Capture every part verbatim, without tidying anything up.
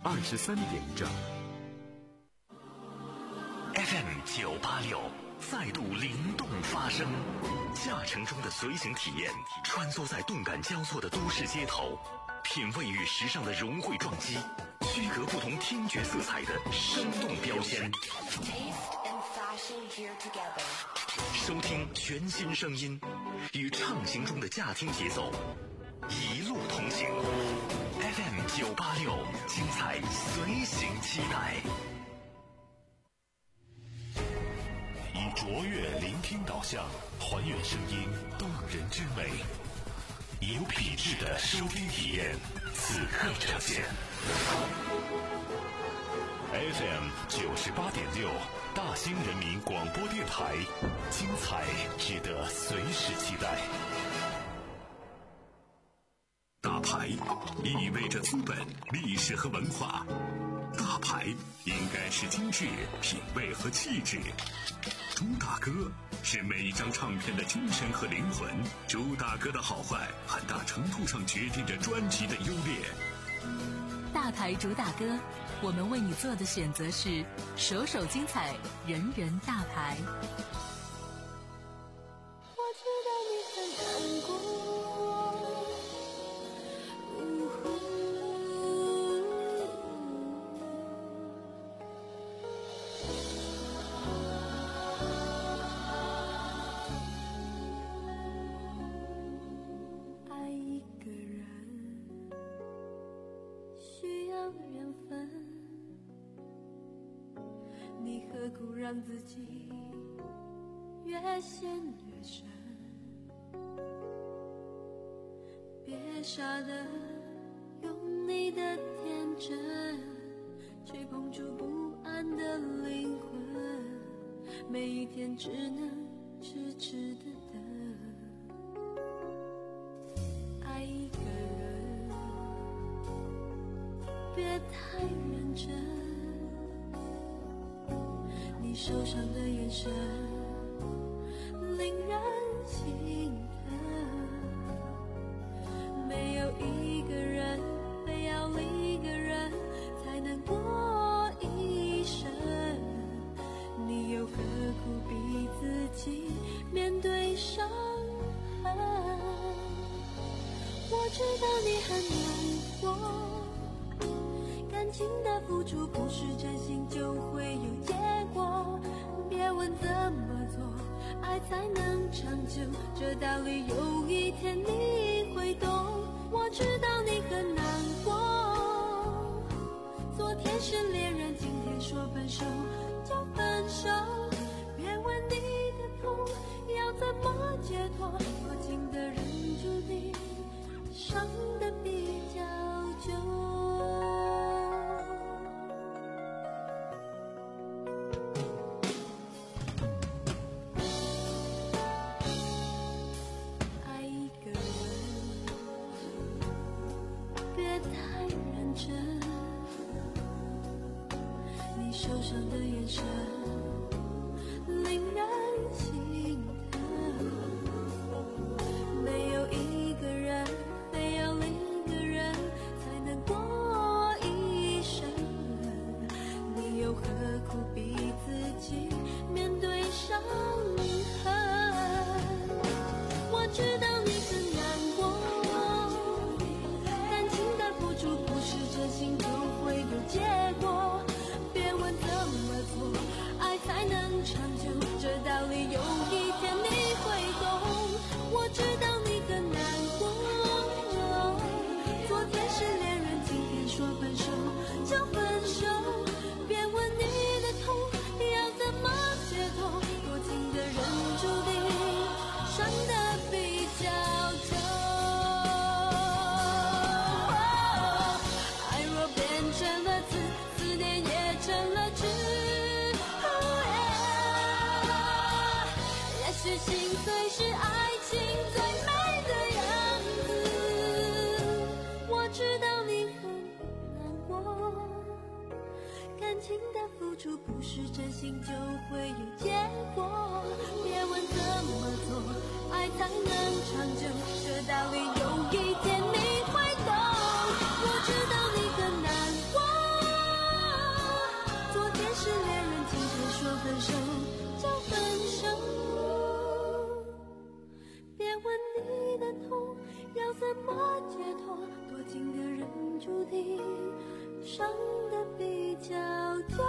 二十三点一兆。 F M 九八六再度灵动发声，驾乘中的随行体验，穿梭在动感交错的都市街头，品味与时尚的融汇撞击，区隔不同听觉色彩的生动标签。收听全新声音，与畅行中的驾听节奏一路同行。F M 九八六，精彩随行期待。以卓越聆听导向，还原声音动人之美，以有品质的收听体验，此刻呈现。F M 九十八点六，大兴人民广播电台，精彩值得随时期待。大牌意味着资本、历史和文化，大牌应该是精致、品味和气质。朱大哥是每一张唱片的精神和灵魂，朱大哥的好坏很大程度上决定着专辑的优劣。 大牌主打歌，我们为你做的选择是首首精彩，人人大牌。 我知道你很难过，爱一个人需要缘分，你何苦让自己越陷越深？别傻的用你的天真去碰触不安的灵魂，每一天只能痴痴的等。爱一个人别太认真，你受伤的眼神令人心疼，没有一个人非要另一个人才能过一生，你又何苦逼自己面对伤痕？我知道你很难过，感情的付出不是真心就会有结果，别问怎么做爱才能长久，这道理有一天你会懂。我知道你很难过，昨天是恋人，今天说分手就分手，别问你的痛要怎么解脱，多情的人注定伤得比较久。受伤的眼神令人心疼，没有一个人非要另一个人才能过一生，你又何苦逼自己面对伤痕？我知道你很难过，感情的付出不是真心就会有结果，爱才能长久，这道理有一天你会懂。我知道你很难过，昨天是恋人，今天说分手就分手，别问你的痛要怎么解脱，多情的人注定伤得比较久。爱若变成了刺，思念也成了痴，也许心碎是爱情最美的样子。我知道你很难过，感情的付出不是真心就会有结果，别问怎么做爱才能长久，这道理有一天你会懂。我知道你很难过， 伤得比较多。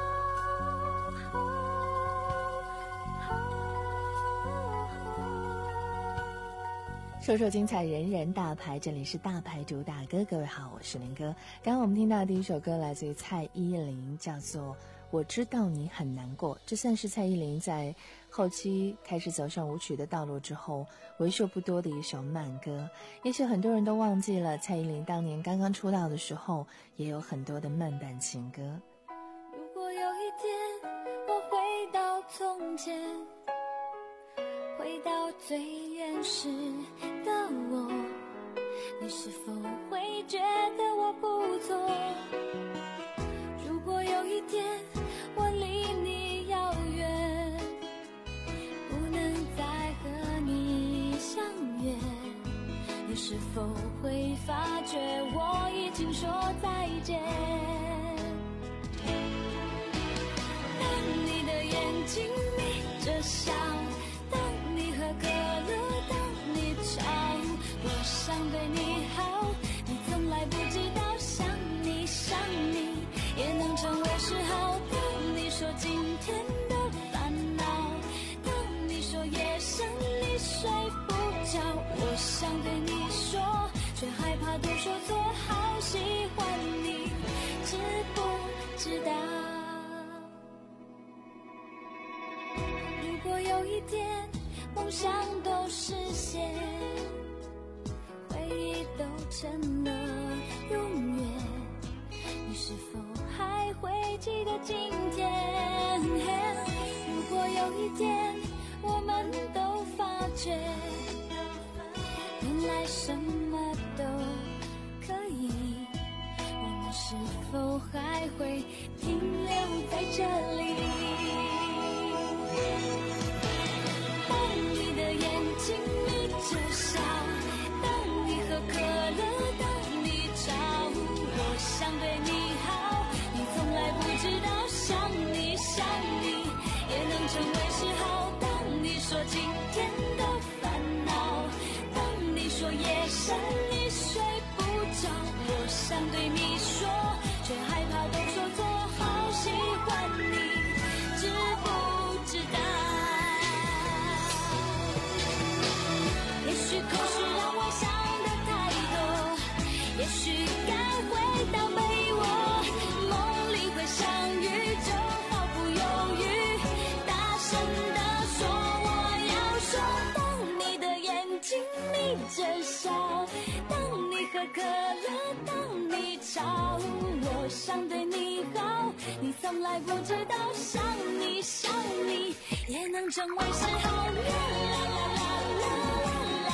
说说精彩，人人大牌，这里是大牌主打歌。各位好，我是林哥。刚刚我们听到的第一首歌来自于蔡依林，叫做我知道你很难过。这算是蔡依林在后期开始走上舞曲的道路之后为数不多的一首慢歌。也许很多人都忘记了，蔡依林当年刚刚出道的时候也有很多的慢版情歌。 如果有一天我回到从前，回到最原始的我，你是否会觉得我不错？如果有一天我离你遥远，不能再和你相约，你是否会发觉我已经说再见？当你的眼睛眯着笑，可乐，当你吵，我想对你好，你从来不知道，想你想你也能成为嗜好。当你说今天的烦恼，当你说夜深你睡不着，我想对你说，却害怕都说错，好喜欢你，知不知道？如果有一天梦想都实现，回忆都成了永远，你是否还会记得今天？如果有一天我们都发觉，原来什么都可以，我们是否还会停留在这里？请眯着笑，当你喝可乐，当你吵，我想对你好，你从来不知道，想你想你也能成为嗜好。当你说今天的烦恼，当你说夜深你睡不着，我想对你说，却害怕都说错，好喜欢你，知不知道？也许口是让我想的太多，也许该回到被窝，梦里会相遇，就毫不犹豫大声地说我要说。当你的眼睛眯着笑，当你喝可乐，当你吵，我想对你好，你从来不知道，想你想你也能成为嗜好。啦啦啦啦啦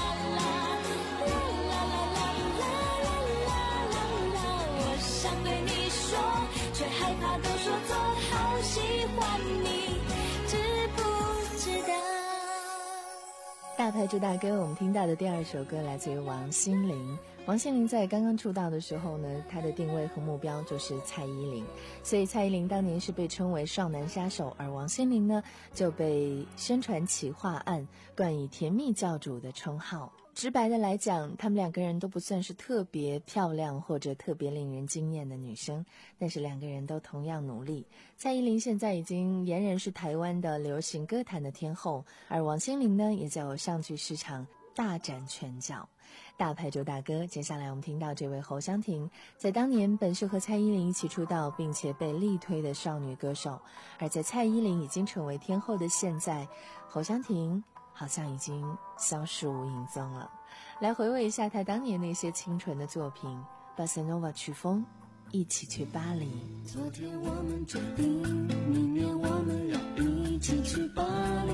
想对你说，却害怕都说错，好喜欢你，知不知道？ 大牌主打歌，我们听到的第二首歌来自于王心凌。王心凌在刚刚出道的时候呢，她的定位和目标就是蔡依林，所以蔡依林当年是被称为少男杀手，而王心凌呢就被宣传企划案冠以甜蜜教主的称号。直白的来讲，他们两个人都不算是特别漂亮或者特别令人惊艳的女生，但是两个人都同样努力。蔡依林现在已经俨然是台湾的流行歌坛的天后，而王心凌呢也在偶像剧市场大展拳脚。大牌主打歌，接下来我们听到这位侯湘婷，在当年本是和蔡依林一起出道并且被力推的少女歌手，而在蔡依林已经成为天后的现在，侯湘婷好像已经消失无影踪了。来回味一下她当年那些清纯的作品，巴塞诺瓦曲风，一起去巴黎。 昨天我们决定，明年我们要一起去巴黎，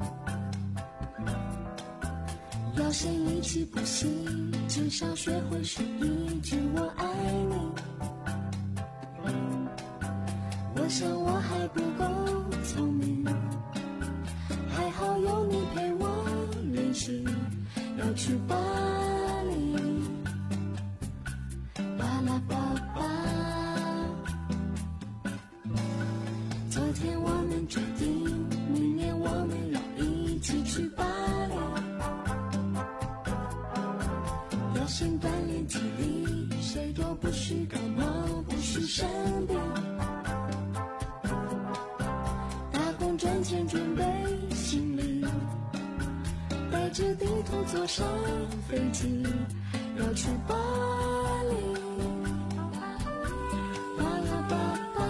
要先一起补习，至少学会说一句我爱你。我想我还不够聪明，还好有你陪我练习，要去巴黎，巴拉巴巴。昨天我们决定，明年我们要一起去巴黎，要先锻炼体力，谁都不许感冒，不许门前准备行李，带着地图坐上飞机，要去巴黎。巴拉巴巴，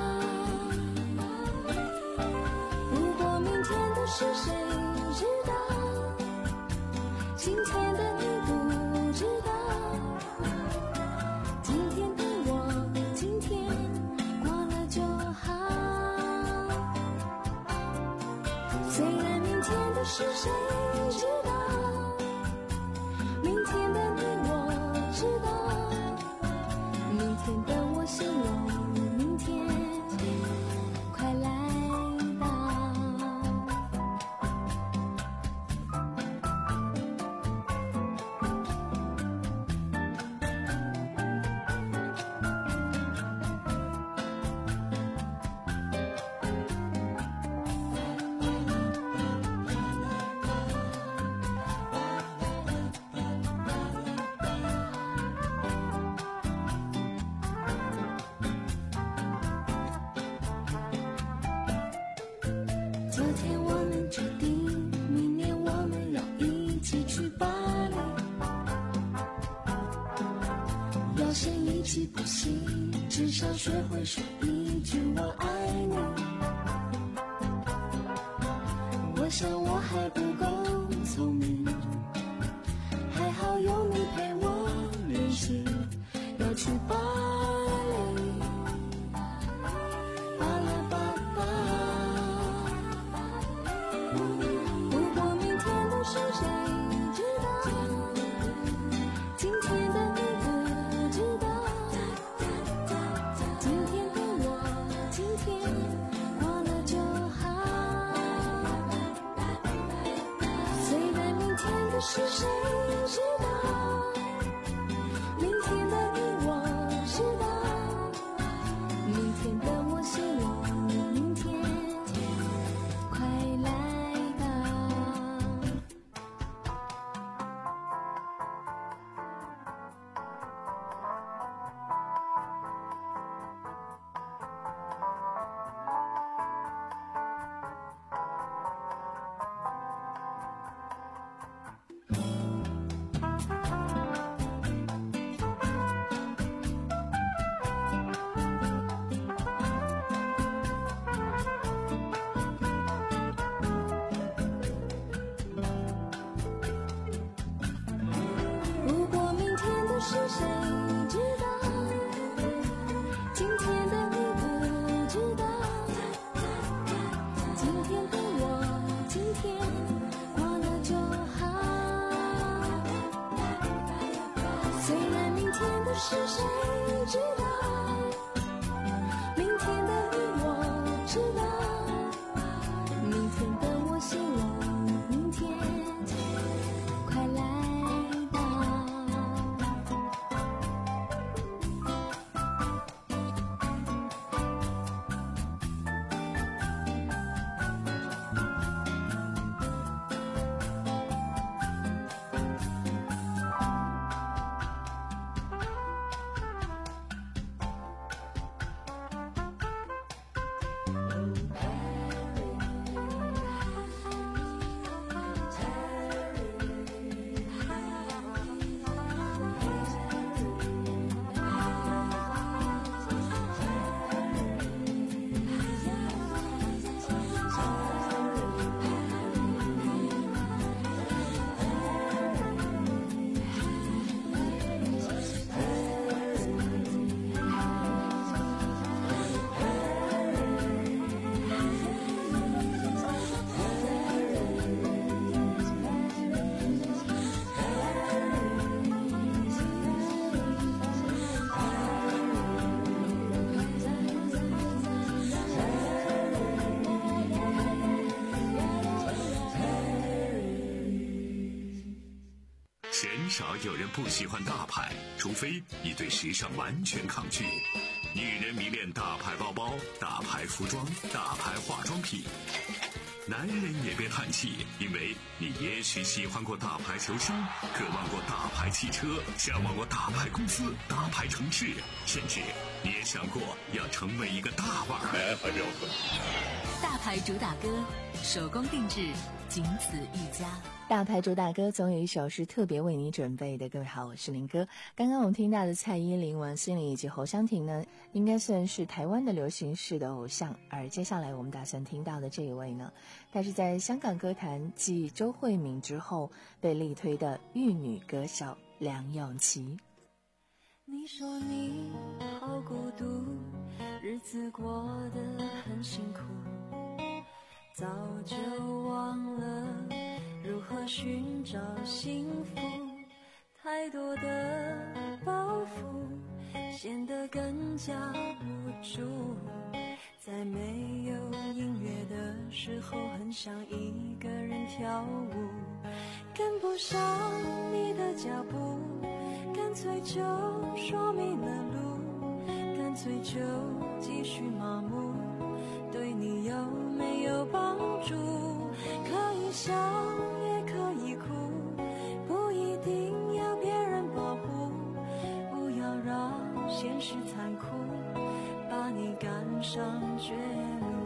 如果明天的事谁知道？今天的你不知道。今天的我，今天过了就好。虽然明天的事谁知道？明天的你我知道。明天的我希望明天快来到。昨天我们决定，明年我们要一起去巴黎。要先一起补习，至少学会说一句我爱你。我想我还不够聪明，还好有你陪我练习。要去巴黎，巴拉巴巴。如果明天的事谁知道？今天的你不知道。今天的我，今天过了就好。虽然明天的事谁知道？明天的你我知道。明天的我希望明天快来到。如果明天的事谁知道？今天的你不知道。今天的我，今天过了就好。虽然明天的事谁知道？明天的你我知道。明天的我希望明天快来到。 鲜少有人不喜欢大牌，除非你对时尚完全抗拒。女人迷恋大牌包包、大牌服装、大牌化妆品。 男人也别叹气，因为你也许喜欢过大牌球星，渴望过大牌汽车，向往过大牌公司、大牌城市，甚至你也想过要成为一个大腕儿。 大牌主打歌，手工定制，仅此一家。 大牌主打歌总有一首是特别为你准备的。各位好，我是林哥。刚刚我们听到的蔡依林、王心凌以及侯湘婷呢，应该算是台湾的流行式的偶像。而接下来我们打算听到的这一位呢，她是在香港歌坛继周慧敏之后被力推的玉女歌手梁咏琪。 你说你好孤独，日子过得很辛苦，早就忘了如何寻找幸福，太多的包袱显得更加无助，在没有音乐的时候很想一个人跳舞，跟不上你的脚步，干脆就说迷了路，干脆就继续麻木，对你有没有帮助？可以笑也可以哭，不一定要别人保护，不要让现实残酷把你赶上绝路。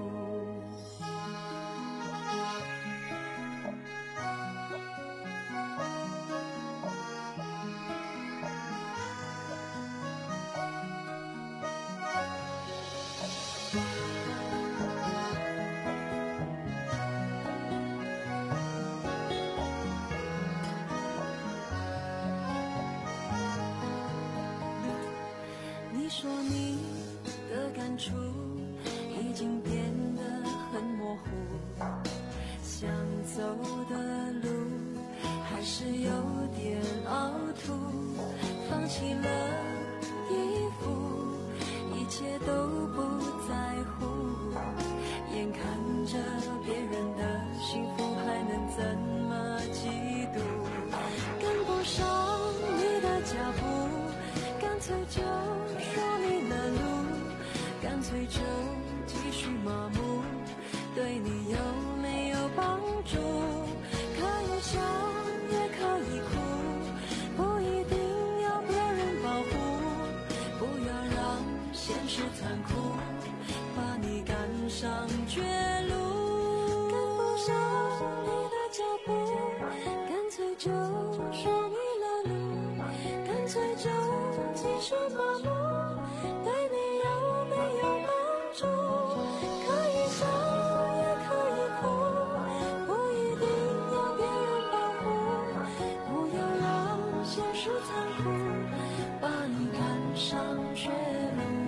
你说你的感触已经变得很模糊，想走的路还是有点凹凸，放弃了衣服，一切都不在乎，眼看着别人的幸福还能怎么嫉妒，跟不上你的脚步，干脆就说迷了路，干脆就继续麻木，对你有没有帮助？可以笑也可以哭，不一定要别人保护，不要让现实残酷把你赶上绝路，跟不上你的脚步，干脆就说迷了路，干脆就继续麻木，对你有没有帮助？可以笑也可以哭，不一定要别人保护，不要让现实残酷把你赶上绝路。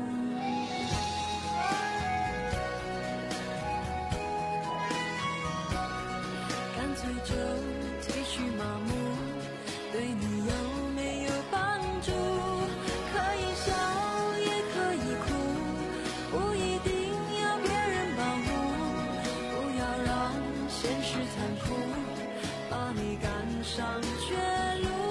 干脆就继续麻木，对你有没有帮助？可以笑也可以哭，不一定要别人保护，不要让现实残酷把你赶上绝路。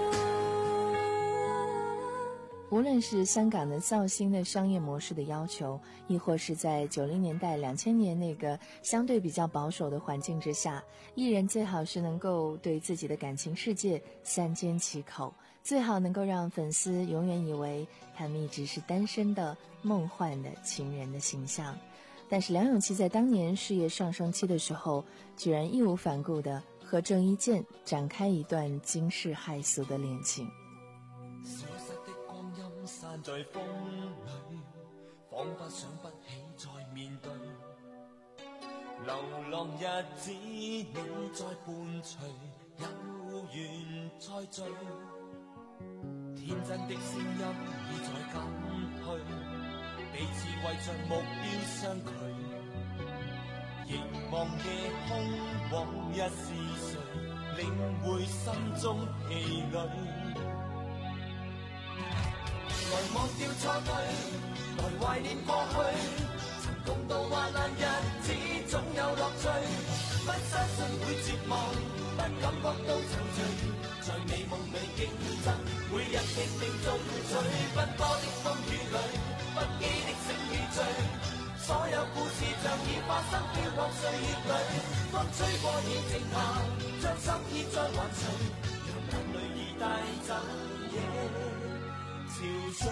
无论是香港的造星的商业模式的要求，亦或是在九零年代、两千年那个相对比较保守的环境之下，艺人最好是能够对自己的感情世界三缄其口，最好能够让粉丝永远以为他们一直是单身的梦幻的情人的形象。但是梁咏琪在当年事业上升期的时候，居然义无反顾地和郑伊健展开一段惊世骇俗的恋情。 消失的光阴散在风里，仿佛想不起再面对，流浪日子你在伴隨，有緣再聚，天真的聲音已在減去，彼此為着目標相距，凝望夜空往日是誰，領會心中氣餒，來忘掉錯對，來懷念過去，曾共度患難日子總有樂趣，不相信會絕望，不感覺到躊躇，在美夢裏競爭，每日拼命進取，奔波的風雨裏，不羈的醒與醉， 所有故事像已發生，飄泊歲月裏，風吹過已靜下，將心意再還誰？讓眼淚已帶走夜潮水。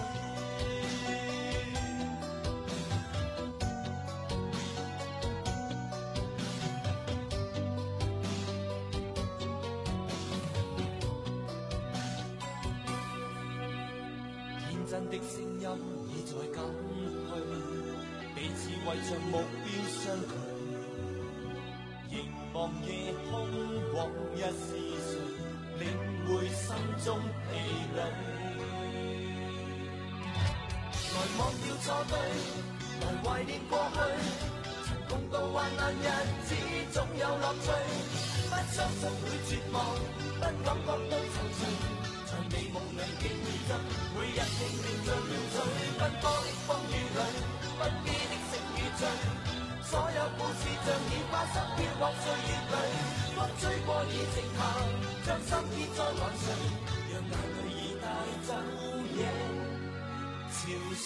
真的聲音已在減去，彼此為着目標相距，凝望夜空，往日是誰領會心中疲累？來忘掉錯對，來懷念過去，曾共度患難日子總有樂趣，不相信會絕望，不感覺到躊躇，在美夢裏競爭，每日拼命像要醉，奔波的風雨裏，不羈的醒與醉，所有故事像已發生，飄泊歲月裏，風吹過已靜下，將心意再還誰？讓眼淚已帶走夜潮水。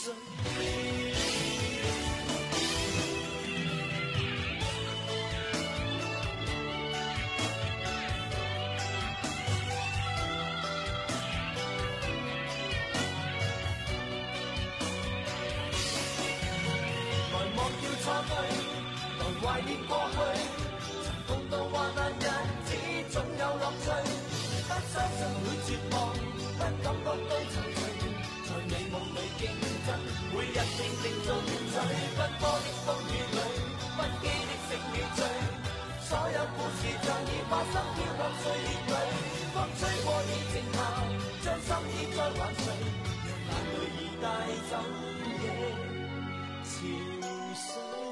懷念過去，曾共度患難日子總有樂趣，不相信會絕望，不感覺到躊躇，在美夢裏競爭，每日拼命做遠嘴，奔波的風雨裏，不羈的醒與醉，所有故事像已發生，飄泊歲月裏，風吹過已靜下，將心意再還誰？讓眼淚已帶走夜潮水。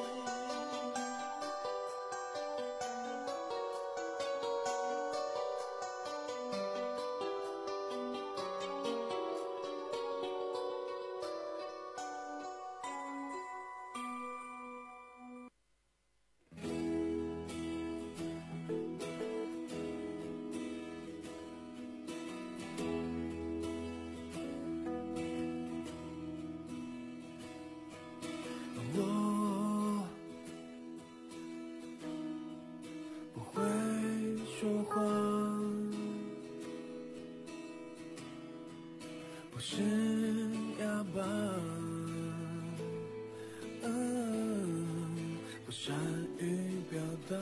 是哑巴，嗯，不善于表达，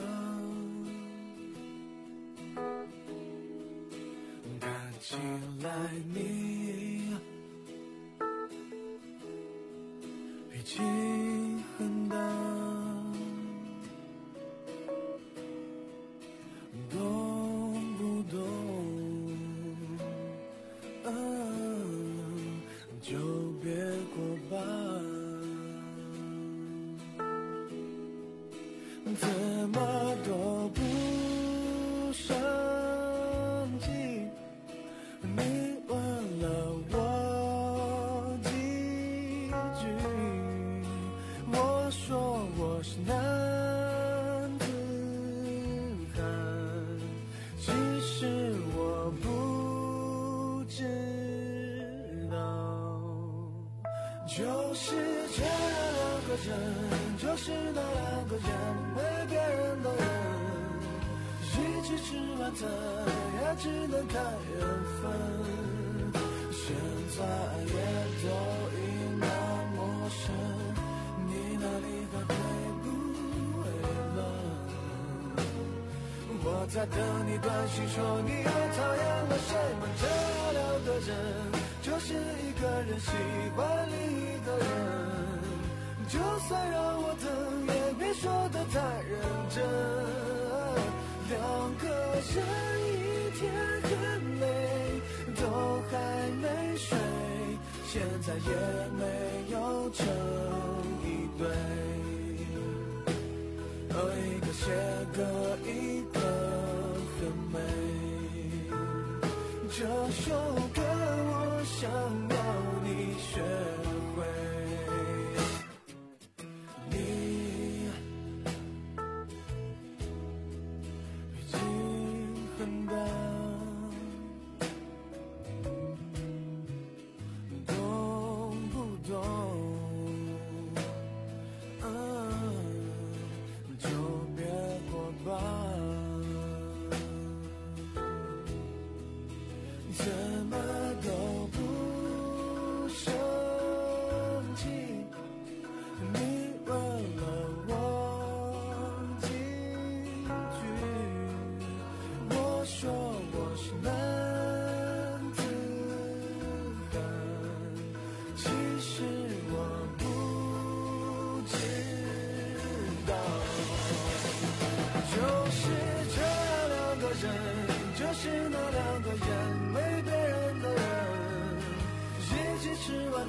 看起来你脾气很大，懂不懂？嗯，就别过吧，怎么都不生气，你问了我几句，我说我是男子汉，其实我不知道，就是这两个人，就是那两个人，为别人的人，一起吃晚餐也只能看缘分，现在也都已那陌生，你哪里还会不会了？我在等你短信说你又讨厌了什么？这两个人就是一个人喜欢另一个人，就算让我等也别说得太认真，两个人一天很累，都还没睡，现在也没有成一对，哦，一个写歌一个很美，这首歌我想要你学会，你脾气很大，懂不懂？嗯，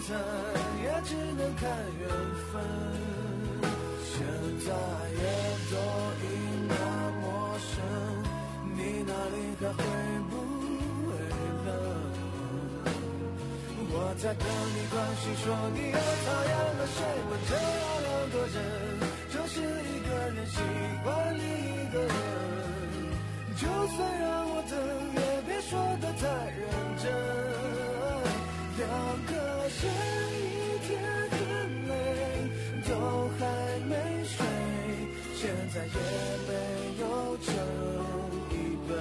猜，也只能看缘分。现在也都已那陌生，你哪里还会不会冷？我在等你关心，说你又讨厌了谁？问这要两个人，就是一个人喜欢另一个人。就算让我等，也别说得太认真。两个人一天很累，都还没睡，现在也没有成一对。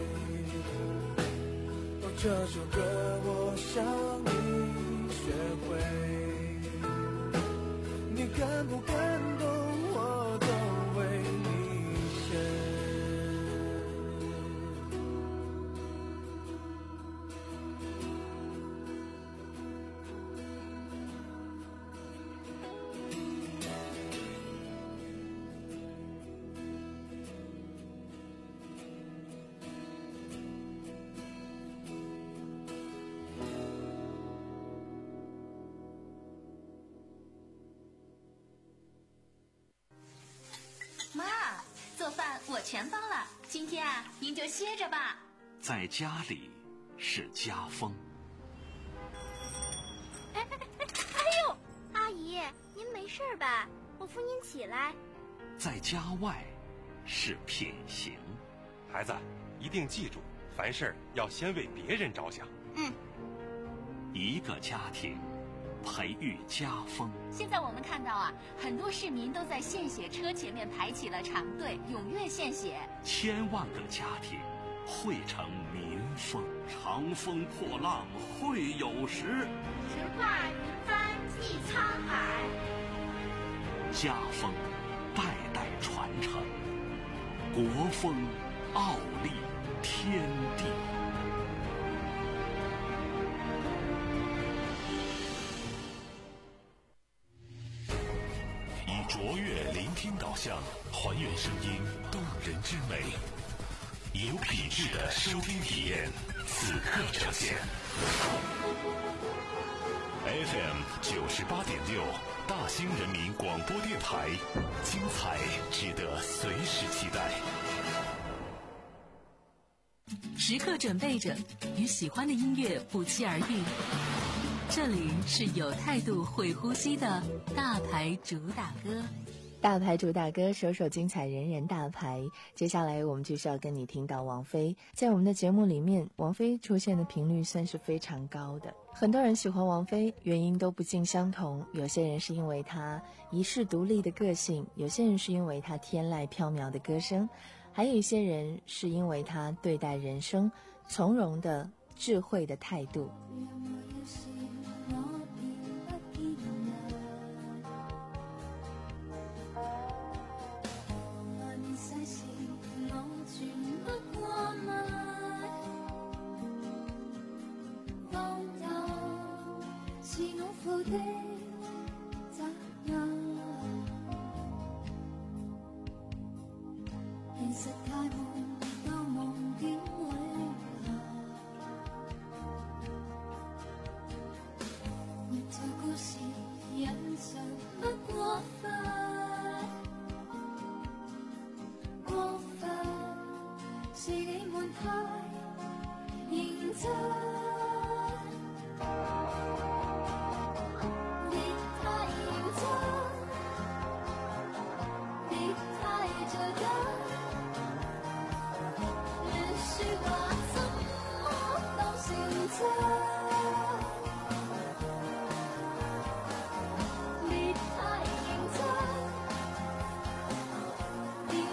哦，这首歌我想你学会，你感不感动我都为你写。 妈，做饭我全包了，今天啊，您就歇着吧。 在家里是家风。 哎哎哎哎呦，阿姨，您没事吧？我扶您起来。 在家外是品行。 孩子，一定记住，凡事要先为别人着想。 嗯。 一个家庭培育家风。 现在我们看到啊，很多市民都在献血车前面排起了长队，踊跃献血。 千万个家庭汇成民风，长风破浪会有时。 直挂云帆济沧海。 家风代代传承，国风傲立天地。卓越聆听导向，还原声音动人之美，有品质的收听体验，此刻呈现。F M 九十八点六，大兴人民广播电台，精彩值得随时期待。 时刻准备着，与喜欢的音乐不期而遇。这里是有态度会呼吸的大牌主打歌。 大牌主打歌，首首精彩，人人大牌。接下来我们就是要跟你听到王菲。在我们的节目里面，王菲出现的频率算是非常高的。很多人喜欢王菲，原因都不尽相同。有些人是因为她一世独立的个性，有些人是因为她天籁飘渺的歌声，还有一些人是因为她对待人生从容的智慧的态度。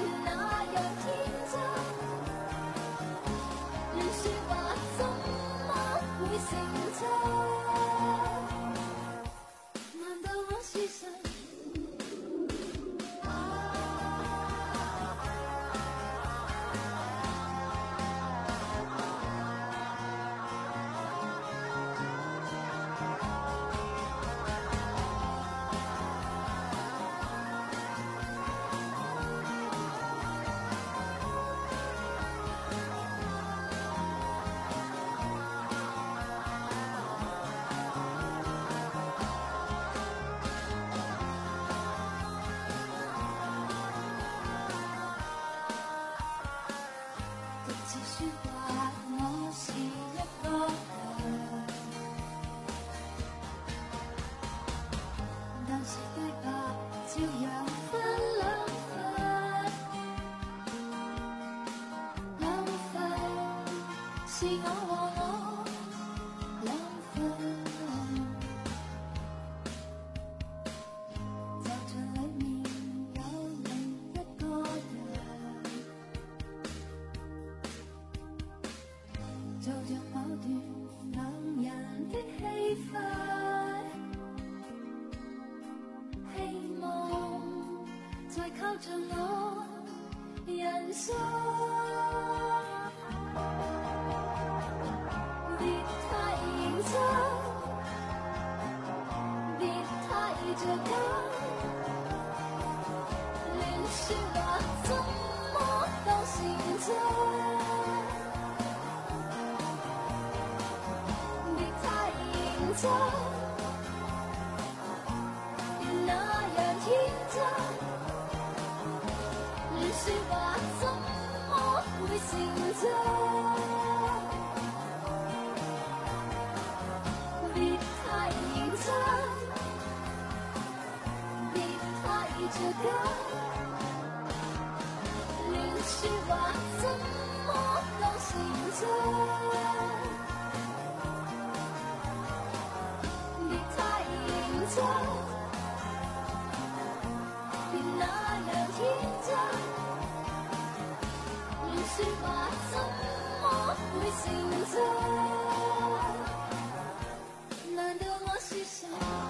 说话怎么就要分了分，两分，希望我我两分，早晨黎明有另一個人，就像矛盾兩人的氣氛。再靠着我人生，別太認真，別太着緊，連說話怎麼都是真，別太認真，別那樣天真。說話怎麼會成真？別太認真，別太着緊，連說話怎麼都成真？別太認真，別那樣天真。說話怎麼會成真？難道我是誰？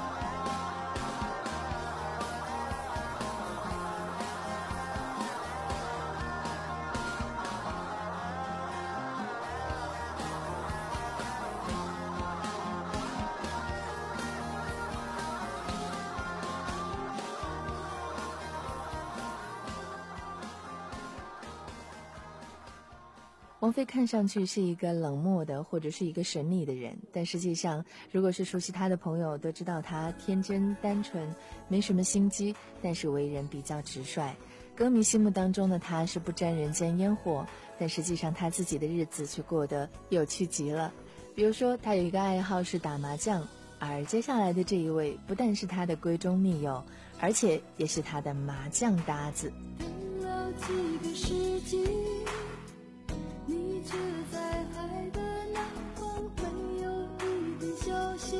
王菲看上去是一个冷漠的或者是一个神秘的人，但实际上如果是熟悉她的朋友都知道她天真单纯，没什么心机，但是为人比较直率。歌迷心目当中的她是不沾人间烟火，但实际上她自己的日子却过得有趣极了。比如说她有一个爱好是打麻将，而接下来的这一位不但是她的闺中密友，而且也是她的麻将搭子。 等了几个世纪，你却在海的那方没有一点消息，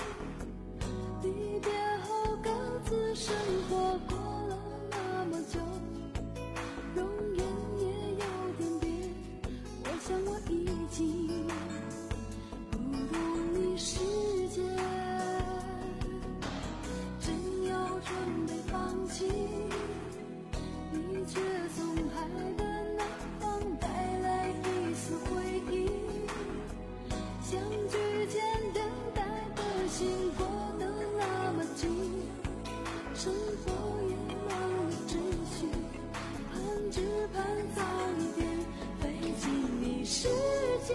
离别后各自生活过了那么久，容颜也有点变，我想我已经不懂你世界，真要准备放弃，你却从海的那方带来一丝回忆，相聚前等待的心过得那么近，是否也忘了秩序，盼只盼早一点飞进你世界。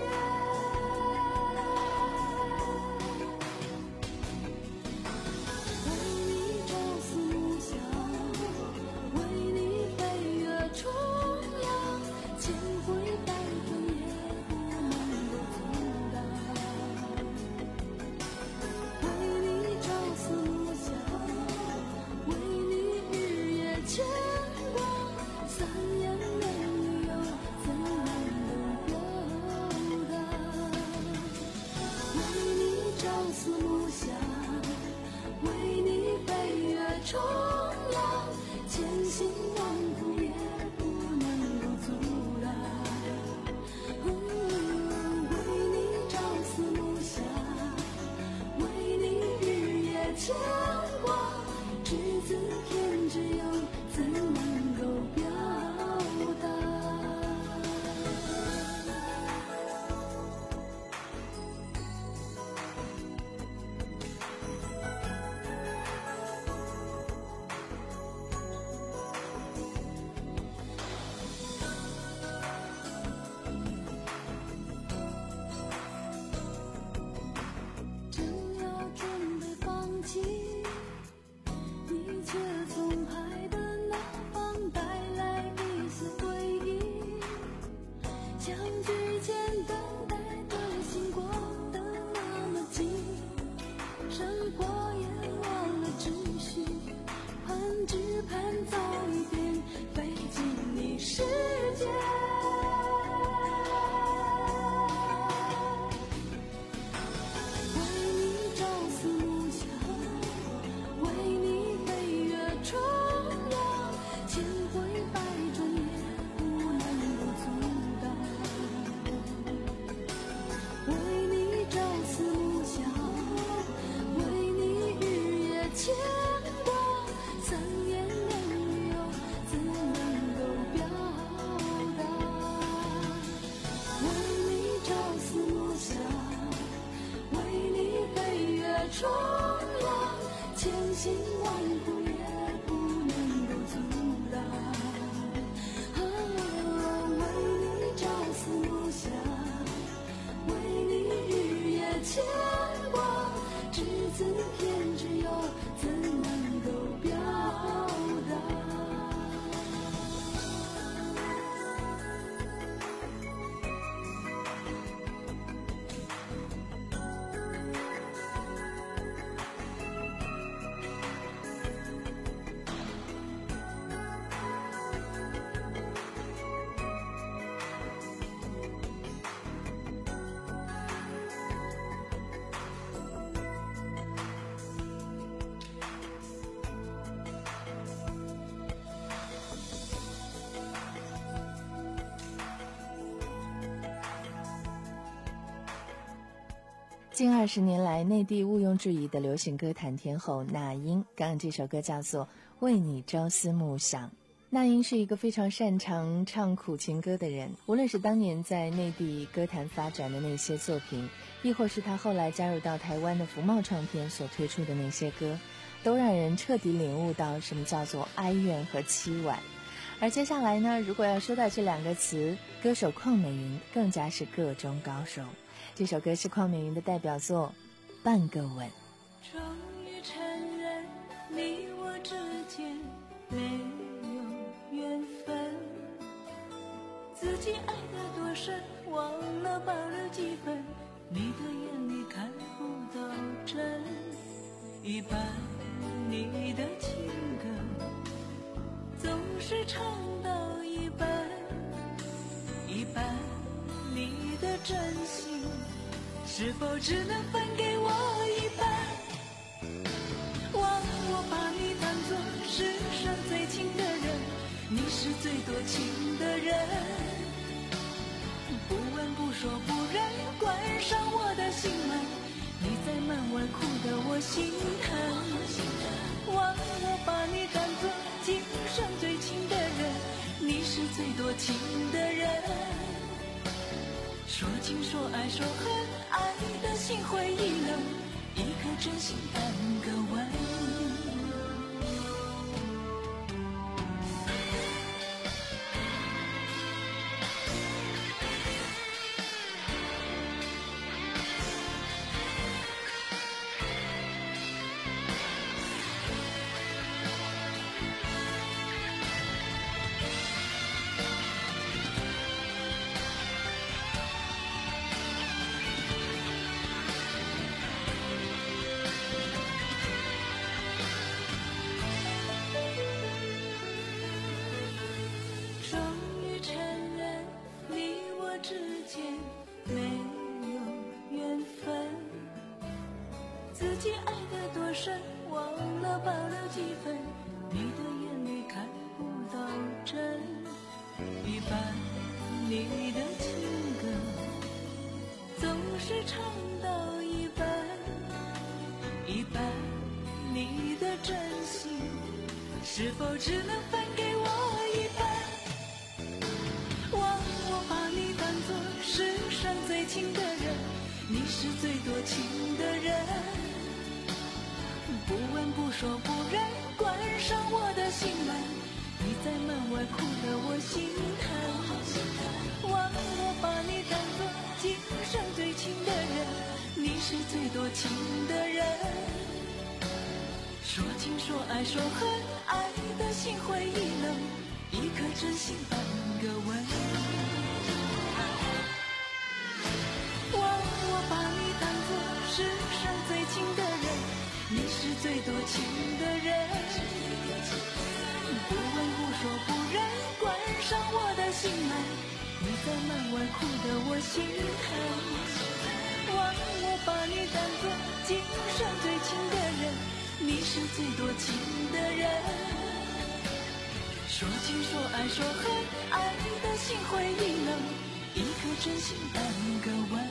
苦也不能够阻挡。哦，为你朝思暮想，为你日夜牵挂，只字片只有怎能够表达？ 近二十年来，内地毋庸置疑的流行歌坛天后那英，刚刚这首歌叫做《为你朝思暮想》。那英是一个非常擅长唱苦情歌的人，无论是当年在内地歌坛发展的那些作品，亦或是他后来加入到台湾的福茂唱片所推出的那些歌，都让人彻底领悟到什么叫做哀怨和凄婉。而接下来呢，如果要说到这两个词，歌手邝美云更加是个中高手。这首歌是邝美云的代表作《半个吻》。 终于承认你我之间没有缘分，自己爱得多深，忘了保留几分，你的眼里看不到真，一半你的情歌总是唱到一半，一半你的真心是否只能分给我一半？忘我把你当作世上最亲的人，你是最多情的人，不问不说不认，关上我的心门，你在门外哭得我心疼。忘我把你当作今生最亲的人，你是最多情的人，说情说爱说恨，爱的心灰意冷，一颗真心半个吻。是否只能分给我一半？忘我把你当作世上最亲的人，你是最多情的人，不问不说不认，关上我的心门，你在门外哭得我心疼。忘我把你当作今生最亲的人，你是最多情的人，说情说爱说恨，爱的心灰意冷，一颗真心半个吻。忘我把你当作世上最亲的人，你是最多情的人，不问不说不认，关上我的心门，你在门外哭得我心疼。忘我把你当作今生最亲的人，你是最多情的人，说情说爱说恨，爱的心灰意冷，一颗真心半个吻。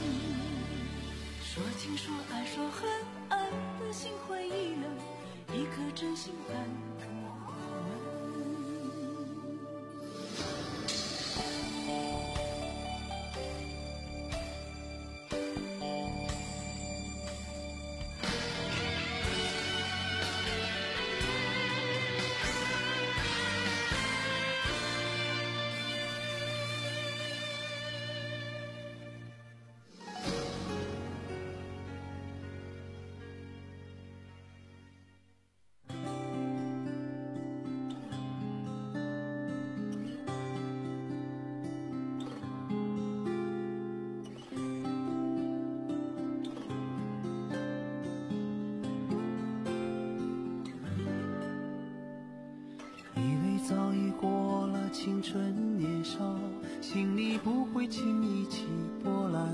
说情说爱说恨，爱的心灰意冷，一颗真心半个吻。 青春年少，心里不会轻易起波澜。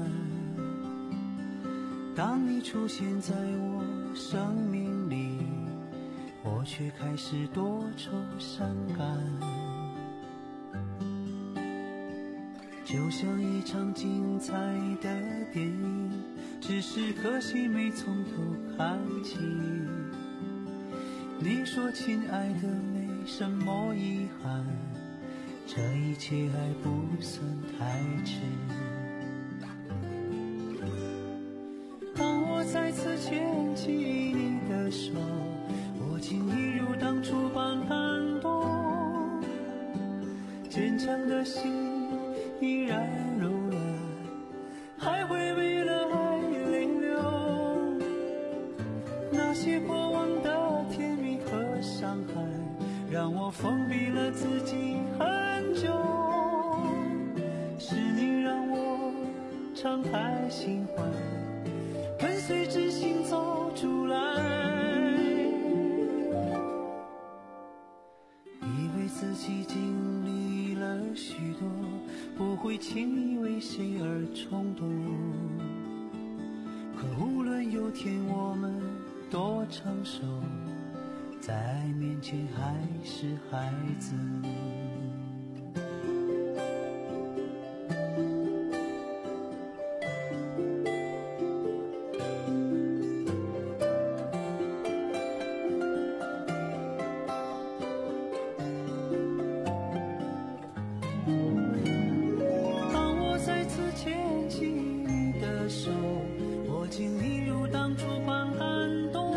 当你出现在我生命里，我却开始多愁善感。就像一场精彩的电影，只是可惜没从头看起。你说亲爱的没什么遗憾，这一切还不算太迟。当我再次牵起你的手，我竟一如当初般感动，坚强的心依然柔软，还会为了爱泪流。那些过往的甜蜜和伤害，让我封闭了自己很久。是你让我敞开心怀，跟随真心走出来。以为自己经历了许多，不会轻易为谁而冲动。可无论有天我们多成熟，在爱面前还是孩子。当我再次牵起你的手，我竟一如当初般感动，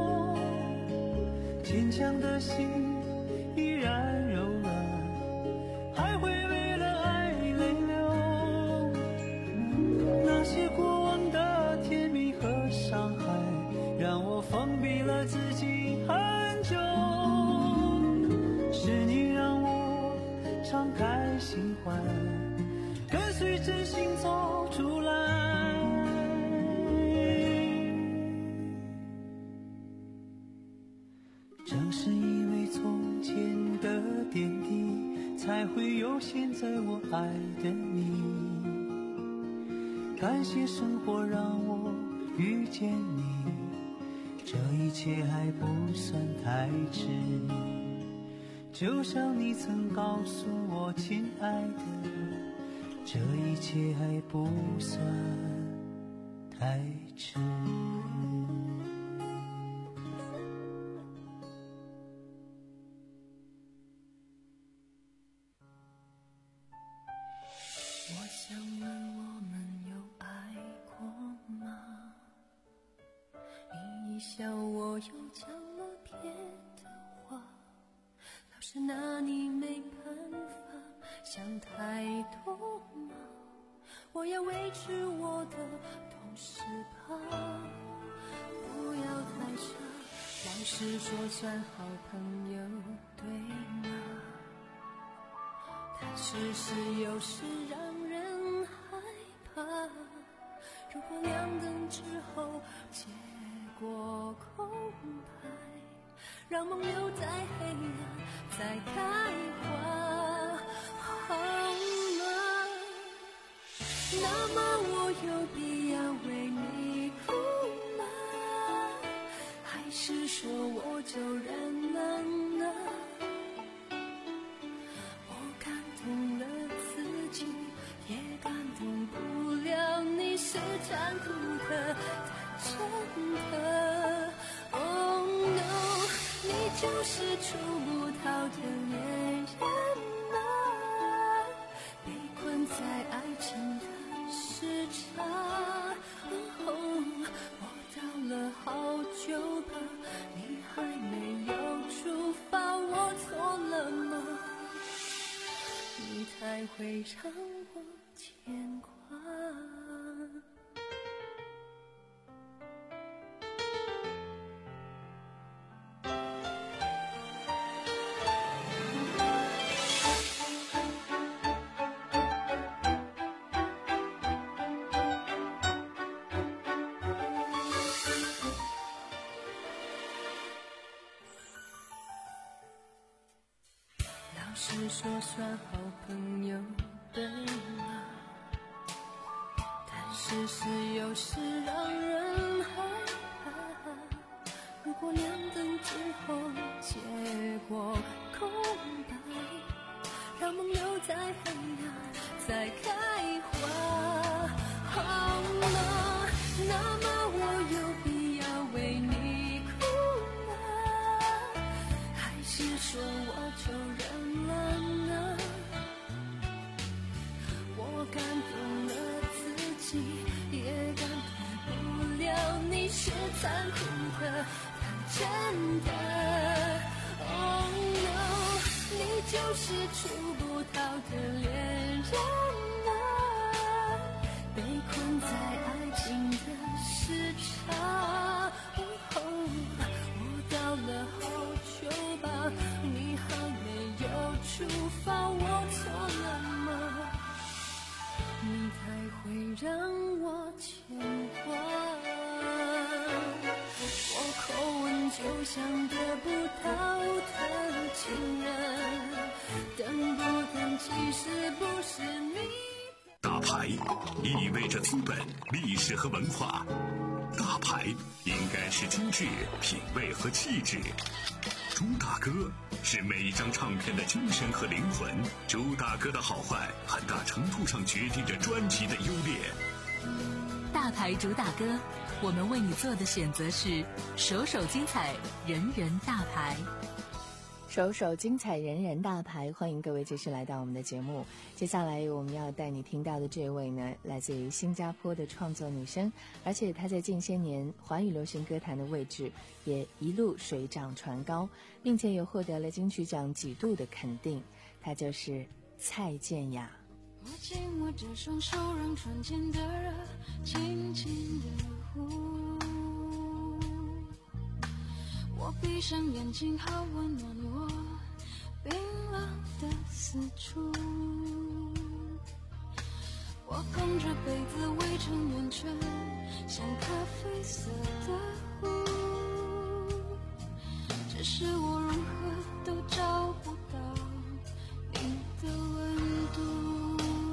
坚强的心依然柔软，还会为了爱泪流。那些过往的甜蜜和伤害，让我封闭了自己很久。是你让我敞开心怀，跟随真心走出来。正是因为从前的点滴，才会有现在我爱的你。感谢生活让我遇见你，这一切还不算太迟。就像你曾告诉我，亲爱的，这一切还不算太迟。 我想问我们有爱过吗？你一笑我又讲了别的话，老是拿你没办法，想太多吗？我要维持我的同时吧，不要太傻，老实说算好朋友对吗？但事实有时让人害怕，如果亮灯之后结果空白，让梦留在黑暗再开花，好吗？那么我有必要为你哭吗？还是说我就忍了呢？我感动了自己，也感动不了你，是残酷的，但真的。Oh no， 你就是触不到的恋人啊，被困在爱情的时差。Oh， 我到了好久吧，你还没有出发，我错了吗？你才会让我牵挂。老是说算好朋友对吗？但事实有时让人害怕，如果亮灯之后结果空白，让梦留在黑暗再开花，好吗？那么我有必要为你哭吗？还是说我就认了呢？我感动了自己，也感动不了你，是残酷的，太真的。Oh no， 你就是触不到的恋人啊，被困在爱情的时差。Oh， 我到了好久吧，你还没有出发，我错了吗？你才会让我牵挂。我口吻就像得不到的情人，等不等其实不是你。 大牌意味着资本、历史和文化，大牌应该是精致、品味和气质。朱大哥是每一张唱片的精神和灵魂，朱大哥的好坏很大程度上决定着专辑的优劣。 大牌主打歌，我们为你做的选择是首首精彩，人人大牌。 首首精彩，人人大牌，欢迎各位继续来到我们的节目。接下来我们要带你听到的这位呢，来自于新加坡的创作女生，而且她在近些年华语流行歌坛的位置也一路水涨船高，并且也获得了金曲奖几度的肯定。她就是蔡健雅。 我紧握着双手，让窗前的热轻轻地呼。我闭上眼睛，好温暖我冰冷的四处。我捧着杯子围成圆圈，像咖啡色的湖。只是我如何都找不到你的温度。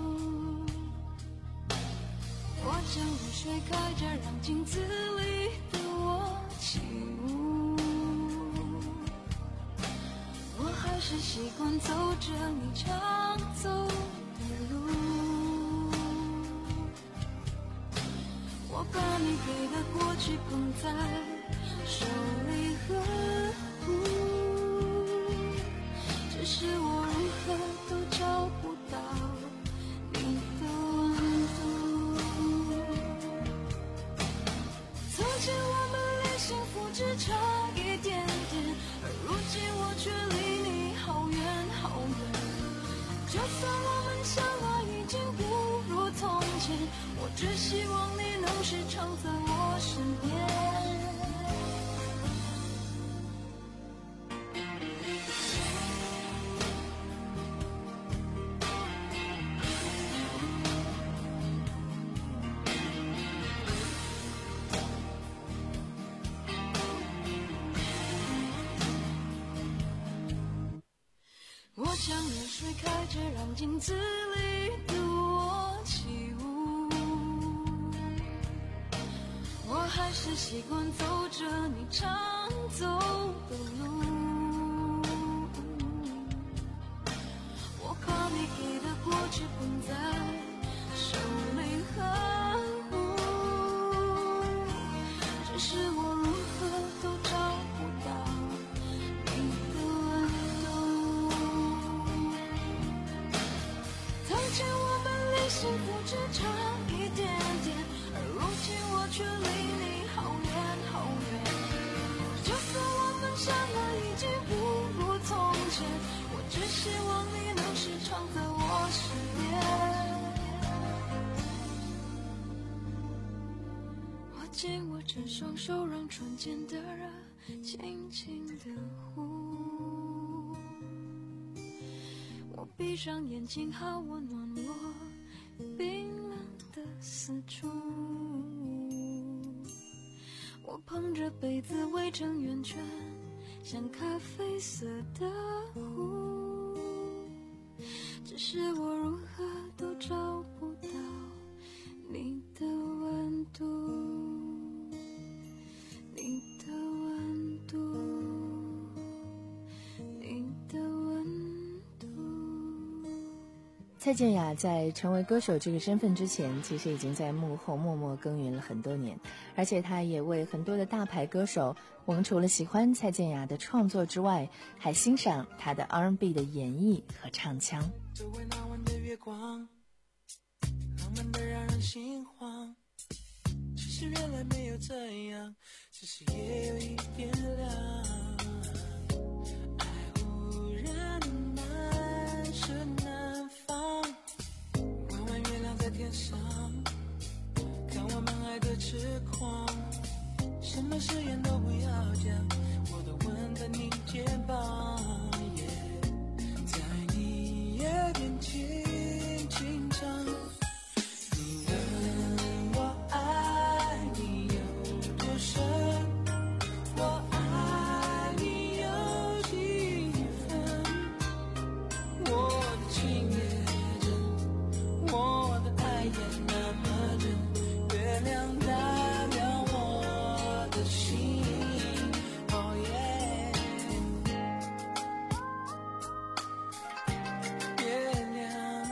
我将热水开着，让镜子里的我起舞。我还是习惯走着你常走的路。我把你给的过去捧在手里呵护，只是我如何都找不到你的温度。从前我们离幸福只差一点点，而如今我却离你好远好远。就算我们相爱已经不如从前，我只希望你能时常在我身边。我将热水开着，让镜子里的我起舞。我还是习惯走着你常走的路。我把你给的过去捧在手里呵护，只是我如何都找不到你的温度。从前我们离幸福只差一点点，而如今我却离你好远好远。就算我们相爱已经不如从前，我只希望你能时常在我身边。我紧握着双手，让窗前的热轻轻地呼。我闭上眼睛，好温暖我冰冷的四处。我捧着杯子围成圆圈，像咖啡色的湖。 是我如何都找不到你的温度，你的温度，你的温度。 蔡健雅在成为歌手这个身份之前，其实已经在幕后默默耕耘了很多年，而且她也为很多的大牌歌手，我们除了喜欢蔡健雅的创作之外，还欣赏她的 R and B 的演绎和唱腔。 周围那晚的月光，浪漫的让人心慌，其实原来没有这样，只是也有一点凉。爱忽然难舍难放，弯弯月亮在天上，看我们爱的痴狂，什么誓言都不要讲，我都吻在你肩膀，在你耳边轻轻唱。你问我爱你有多深，我爱你有几分，我的情也真，我的爱也那么真，月亮代表我的心。Oh yeah， 月亮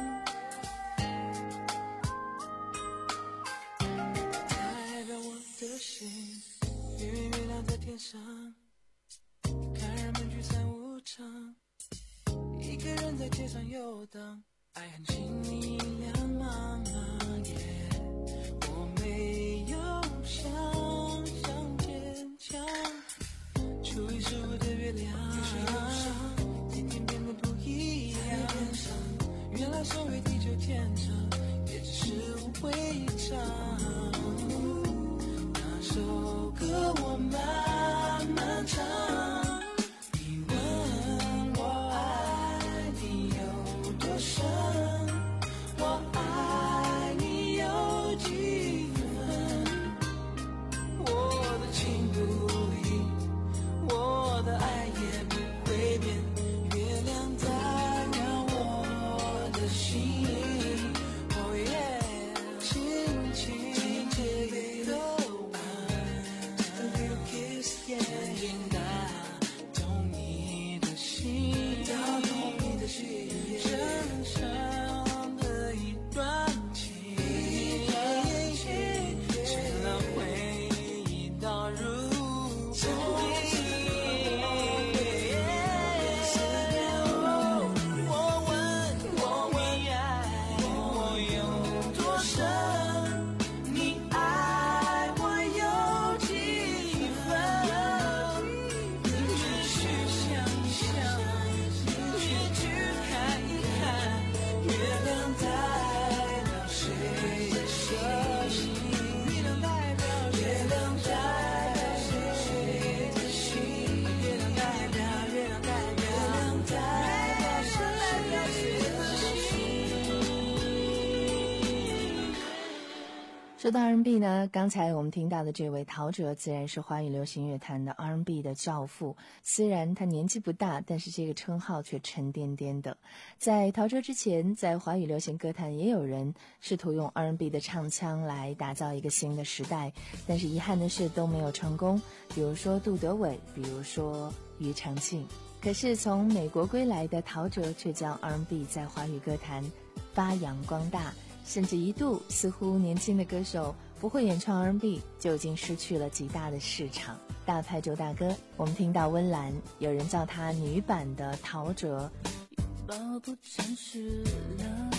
代表我的心，圆圆月亮在天上，看人们聚散无常，一个人在街上游荡，爱很轻易两茫yeah，我没有想象坚强，初一十五的月亮，天天变得不一样，原来所谓地久天长，也只是误会一场。那首歌我慢慢唱，你问我爱你有多深，我爱你有几分，我的情不移，我的爱也不会变，月亮代表我的心。Oh yeah， 轻轻地的吻 ，A little kiss yeah， 紧紧打动你的心，打动你的心，真诚的一段情，全让回忆倒入沉溺。我问我你爱我有多深，你爱我有几分，只需想一想，也去看一看，月亮代表谁的心，月亮代表月亮代表谁的心，月亮代表月亮代表月亮代表谁的心。 说到 R and B 呢，刚才我们听到的这位陶喆自然是华语流行乐坛的 R and B 的教父，虽然他年纪不大，但是这个称号却沉甸甸的。在陶喆之前，在华语流行歌坛也有人试图用 R and B 的唱腔来打造一个新的时代，但是遗憾的是都没有成功，比如说杜德伟，比如说庾澄庆。可是从美国归来的陶喆却将 R and B 在华语歌坛发扬光大，甚至一度似乎年轻的歌手不会演唱 R and B 就已经失去了极大的市场。大牌周大哥，我们听到温岚，有人叫她女版的陶喆。 抱不诚实了，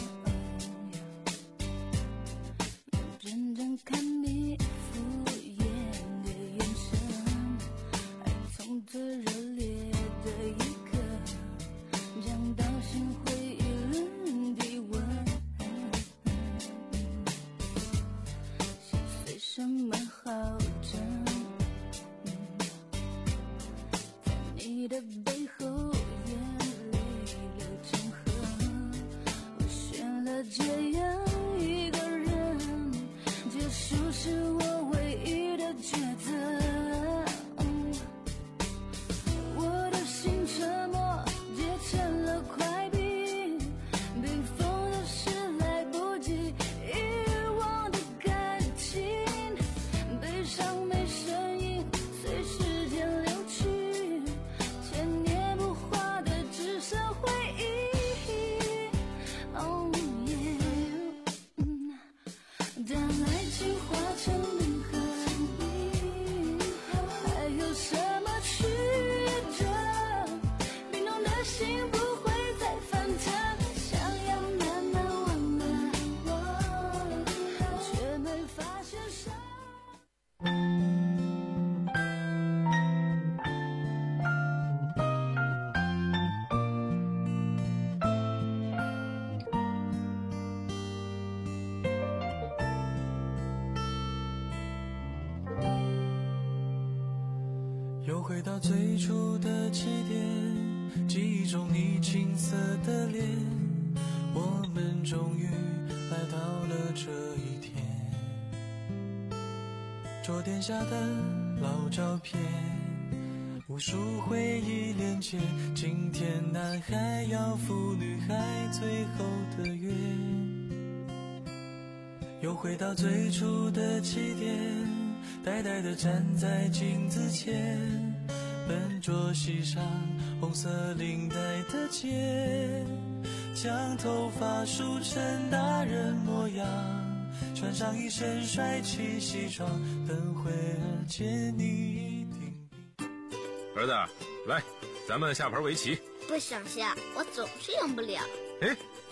认真看你敷衍的眼神，爱从这热烈的一刻降到心灰意冷的温，心碎什么好争，在你的背后眼泪流成河，我回到最初的起点，记忆中你青涩的脸，我们终于来到了这一天。桌垫下的老照片，无数回忆连接，今天男孩要赴女孩最后的约，又回到最初的起点，呆呆地站在镜子前，笨拙系上红色领带的结，将头发梳成大人模样，穿上一身帅气西装，等会儿见你一定。 儿子，来，咱们下盘围棋。 不想下，我总是赢不了。 哎，